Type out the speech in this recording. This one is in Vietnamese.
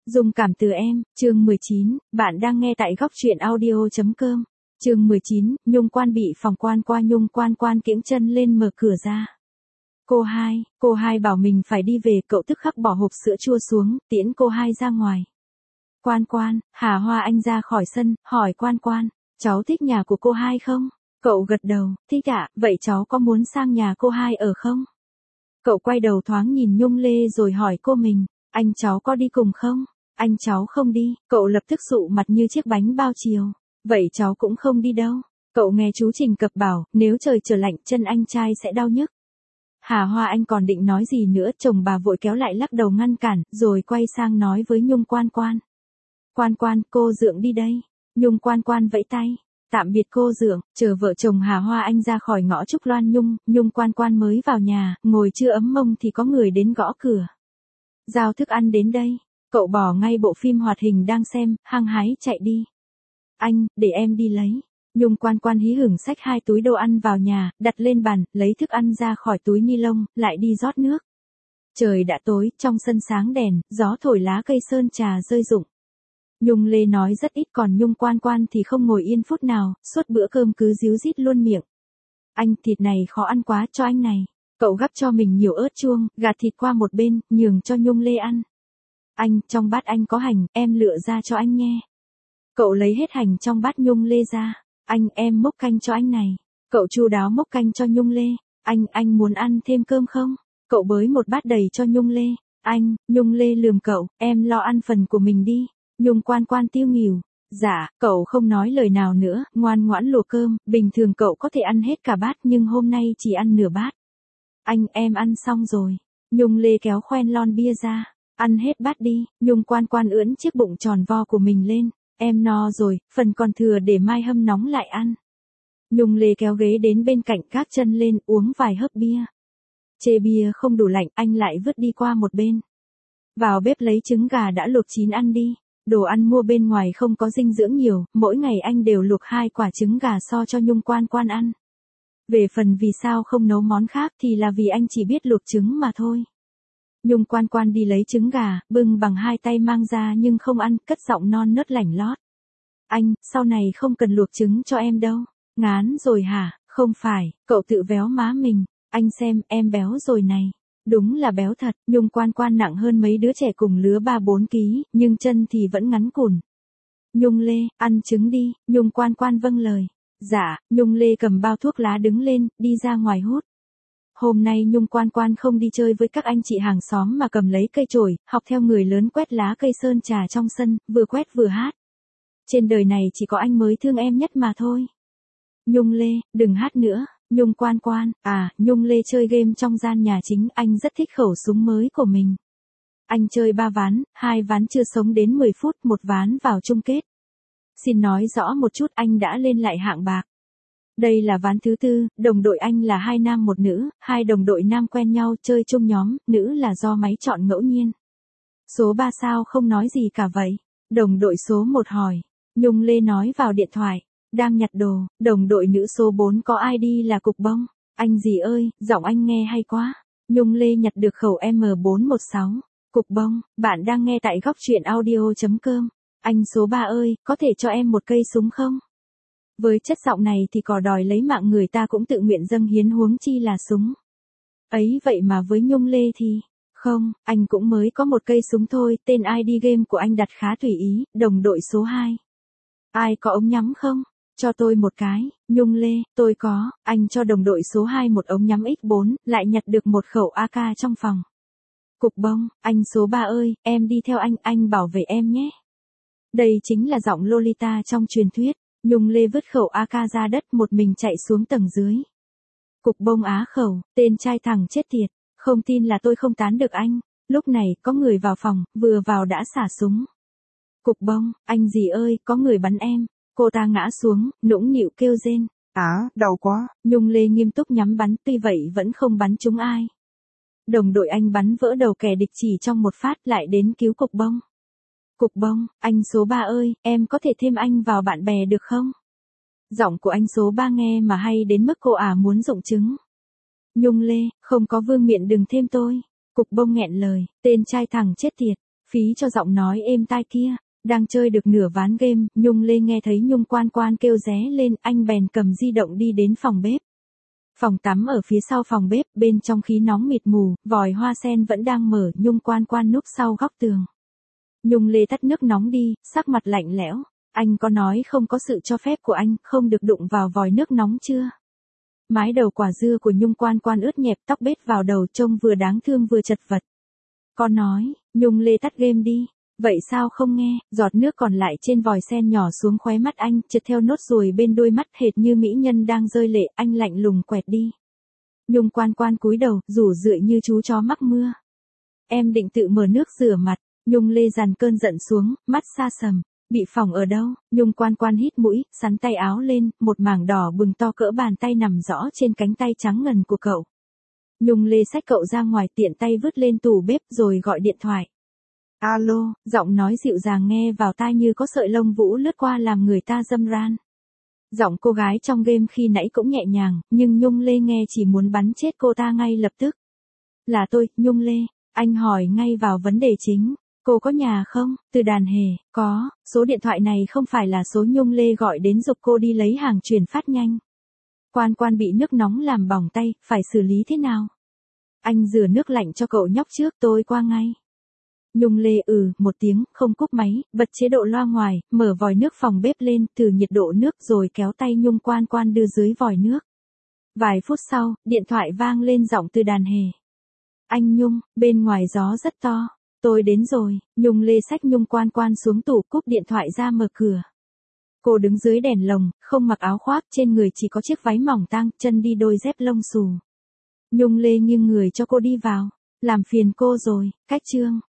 Dung cảm từ em, chương 19, bạn đang nghe tại góc truyện audio.com. Chương 19, Nhung Quan bị phòng quan qua Nhung Quan kiễng chân lên mở cửa ra. Cô hai bảo mình phải đi về, cậu tức khắc bỏ hộp sữa chua xuống, tiễn cô hai ra ngoài. Quan, Hà Hoa Anh ra khỏi sân, hỏi Quan, cháu thích nhà của cô hai không? Cậu gật đầu, thích ạ, vậy cháu có muốn sang nhà cô hai ở không? Cậu quay đầu thoáng nhìn Nhung Lê rồi hỏi cô mình, anh cháu có đi cùng không? Anh cháu không đi, cậu lập tức sụ mặt như chiếc bánh bao chiều. Vậy cháu cũng không đi đâu. Cậu nghe chú Trình Cập bảo, nếu trời trở lạnh chân anh trai sẽ đau nhức. Hà Hoa Anh còn định nói gì nữa, chồng bà vội kéo lại lắc đầu ngăn cản, rồi quay sang nói với Nhung Quan. Quan, cô Dượng đi đây. Nhung Quan vẫy tay. Tạm biệt cô Dượng, chờ vợ chồng Hà Hoa Anh ra khỏi ngõ Trúc Loan Nhung Quan mới vào nhà, ngồi chưa ấm mông thì có người đến gõ cửa. Giao thức ăn đến đây. Cậu bỏ ngay bộ phim hoạt hình đang xem, hăng hái chạy đi. Anh, để em đi lấy. Nhung Quan hí hửng xách 2 túi đồ ăn vào nhà, đặt lên bàn, lấy thức ăn ra khỏi túi ni lông, lại đi rót nước. Trời đã tối, trong sân sáng đèn, gió thổi lá cây sơn trà rơi rụng. Nhung Lê nói rất ít, còn Nhung Quan thì không ngồi yên phút nào, suốt bữa cơm cứ díu dít luôn miệng. Anh, thịt này khó ăn quá, cho anh này. Cậu gắp cho mình nhiều ớt chuông, gạt thịt qua một bên, nhường cho Nhung Lê ăn. Anh, trong bát anh có hành, em lựa ra cho anh nghe. Cậu lấy hết hành trong bát Nhung Lê ra. Anh, em múc canh cho anh này. Cậu chu đáo múc canh cho Nhung Lê. Anh muốn ăn thêm cơm không? Cậu bới một bát đầy cho Nhung Lê. Anh, Nhung Lê lườm cậu, em lo ăn phần của mình đi. Nhung Quan tiêu nghỉu. Dạ, cậu không nói lời nào nữa, ngoan ngoãn luộc cơm, bình thường cậu có thể ăn hết cả bát nhưng hôm nay chỉ ăn nửa bát. Anh, em ăn xong rồi. Nhung Lê kéo khoen lon bia ra. Ăn hết bát đi. Nhung Quan ưỡn chiếc bụng tròn vo của mình lên. Em no rồi, phần còn thừa để mai hâm nóng lại ăn. Nhung Lê kéo ghế đến bên cạnh, gác chân lên, uống vài hớp bia. Chê bia không đủ lạnh, anh lại vứt đi qua một bên. Vào bếp lấy trứng gà đã luộc chín ăn đi. Đồ ăn mua bên ngoài không có dinh dưỡng nhiều, mỗi ngày anh đều luộc 2 quả trứng gà so cho Nhung Quan ăn. Về phần vì sao không nấu món khác thì là vì anh chỉ biết luộc trứng mà thôi. Nhung Quan đi lấy trứng gà, bưng bằng 2 tay mang ra nhưng không ăn, cất giọng non nớt lảnh lót. Anh, sau này không cần luộc trứng cho em đâu. Ngán rồi hả? Không phải, cậu tự véo má mình. Anh xem, em béo rồi này. Đúng là béo thật, Nhung Quan nặng hơn mấy đứa trẻ cùng lứa 3-4 ký, nhưng chân thì vẫn ngắn cùn. Nhung Lê, ăn trứng đi. Nhung Quan vâng lời. Dạ, Nhung Lê cầm bao thuốc lá đứng lên, đi ra ngoài hút. Hôm nay Nhung Quan không đi chơi với các anh chị hàng xóm mà cầm lấy cây chổi, học theo người lớn quét lá cây sơn trà trong sân, vừa quét vừa hát. Trên đời này chỉ có anh mới thương em nhất mà thôi. Nhung Lê, đừng hát nữa. Nhung Quan, Nhung Lê chơi game trong gian nhà chính, anh rất thích khẩu súng mới của mình. Anh chơi 3 ván, 2 ván chưa sống đến 10 phút, 1 ván vào chung kết. Xin nói rõ một chút, anh đã lên lại hạng bạc. Đây là ván thứ 4, đồng đội anh là 2 nam 1 nữ, 2 đồng đội nam quen nhau chơi chung nhóm, nữ là do máy chọn ngẫu nhiên. Số 3 sao không nói gì cả vậy? Đồng đội số 1 hỏi. Nhung Lê nói vào điện thoại. Đang nhặt đồ, đồng đội nữ số 4 có ID là Cục Bông. Anh gì ơi, giọng anh nghe hay quá. Nhung Lê nhặt được khẩu M416. Cục Bông, bạn đang nghe tại góc truyện audio.com. Anh số 3 ơi, có thể cho em một cây súng không? Với chất giọng này thì cò đòi lấy mạng người ta cũng tự nguyện dâng hiến, huống chi là súng. Ấy vậy mà với Nhung Lê thì, không, anh cũng mới có một cây súng thôi, tên ID game của anh đặt khá tùy ý, đồng đội số 2. Ai có ống nhắm không? Cho tôi một cái. Nhung Lê, tôi có. Anh cho đồng đội số 2 một ống nhắm X4, lại nhặt được một khẩu AK trong phòng. Cục Bông, anh số 3 ơi, em đi theo anh bảo vệ em nhé. Đây chính là giọng Lolita trong truyền thuyết. Nhung Lê vứt khẩu AK ra đất, một mình chạy xuống tầng dưới. Cục Bông á khẩu, tên trai thằng chết tiệt, không tin là tôi không tán được anh. Lúc này, có người vào phòng, vừa vào đã xả súng. Cục Bông, anh gì ơi, có người bắn em. Cô ta ngã xuống, nũng nịu kêu rên. Đau quá. Nhung Lê nghiêm túc nhắm bắn, tuy vậy vẫn không bắn trúng ai. Đồng đội anh bắn vỡ đầu kẻ địch chỉ trong một phát, lại đến cứu Cục Bông. Cục Bông, anh số 3 ơi, em có thể thêm anh vào bạn bè được không? Giọng của anh số 3 nghe mà hay đến mức cô muốn rụng trứng. Nhung Lê, không có vương miện đừng thêm tôi. Cục Bông nghẹn lời, tên trai thằng chết tiệt. phí cho giọng nói êm tai kia. Đang chơi được nửa ván game, Nhung Lê nghe thấy Nhung Quan Quan kêu ré lên, anh bèn cầm di động đi đến phòng bếp. Phòng tắm ở phía sau phòng bếp, bên trong khí nóng mịt mù, vòi hoa sen vẫn đang mở, Nhung Quan Quan núp sau góc tường. Nhung Lê tắt nước nóng đi, sắc mặt lạnh lẽo. Anh có nói không có sự cho phép của anh, không được đụng vào vòi nước nóng chưa? Mái đầu quả dưa của Nhung Quan Quan ướt nhẹp, tóc bết vào đầu trông vừa đáng thương vừa chật vật. Con nói, Nhung Lê tắt game đi. Vậy sao không nghe, giọt nước còn lại trên vòi sen nhỏ xuống khóe mắt anh, trượt theo nốt ruồi bên đôi mắt hệt như mỹ nhân đang rơi lệ, anh lạnh lùng quẹt đi. Nhung Quan Quan cúi đầu, rủ rượi như chú chó mắc mưa. Em định tự mở nước rửa mặt, Nhung Lê dàn cơn giận xuống, mắt xa sầm. Bị phỏng ở đâu? Nhung Quan Quan hít mũi, sắn tay áo lên, một mảng đỏ bừng to cỡ bàn tay nằm rõ trên cánh tay trắng ngần của cậu. Nhung Lê xách cậu ra ngoài, tiện tay vứt lên tủ bếp rồi gọi điện thoại. Alo, giọng nói dịu dàng nghe vào tai như có sợi lông vũ lướt qua làm người ta râm ran. Giọng cô gái trong game khi nãy cũng nhẹ nhàng, nhưng Nhung Lê nghe chỉ muốn bắn chết cô ta ngay lập tức. Là tôi, Nhung Lê. Anh hỏi ngay vào vấn đề chính. Cô có nhà không? Từ đàn hề, có, số điện thoại này không phải là số Nhung Lê gọi đến giục cô đi lấy hàng chuyển phát nhanh. Quan Quan bị nước nóng làm bỏng tay, phải xử lý thế nào? Anh rửa nước lạnh cho cậu nhóc trước, tôi qua ngay. Nhung Lê một tiếng, không cúp máy, bật chế độ loa ngoài, mở vòi nước phòng bếp lên, thử nhiệt độ nước rồi kéo tay Nhung Quan Quan đưa dưới vòi nước. Vài phút sau, điện thoại vang lên giọng Từ đàn hề. Anh Nhung, bên ngoài gió rất to. Tôi đến rồi, Nhung Lê xách Nhung Quan Quan xuống tủ, cúp điện thoại ra mở cửa. Cô đứng dưới đèn lồng, không mặc áo khoác, trên người chỉ có chiếc váy mỏng tang, chân đi đôi dép lông xù. Nhung Lê nghiêng người cho cô đi vào. Làm phiền cô rồi, cách chương.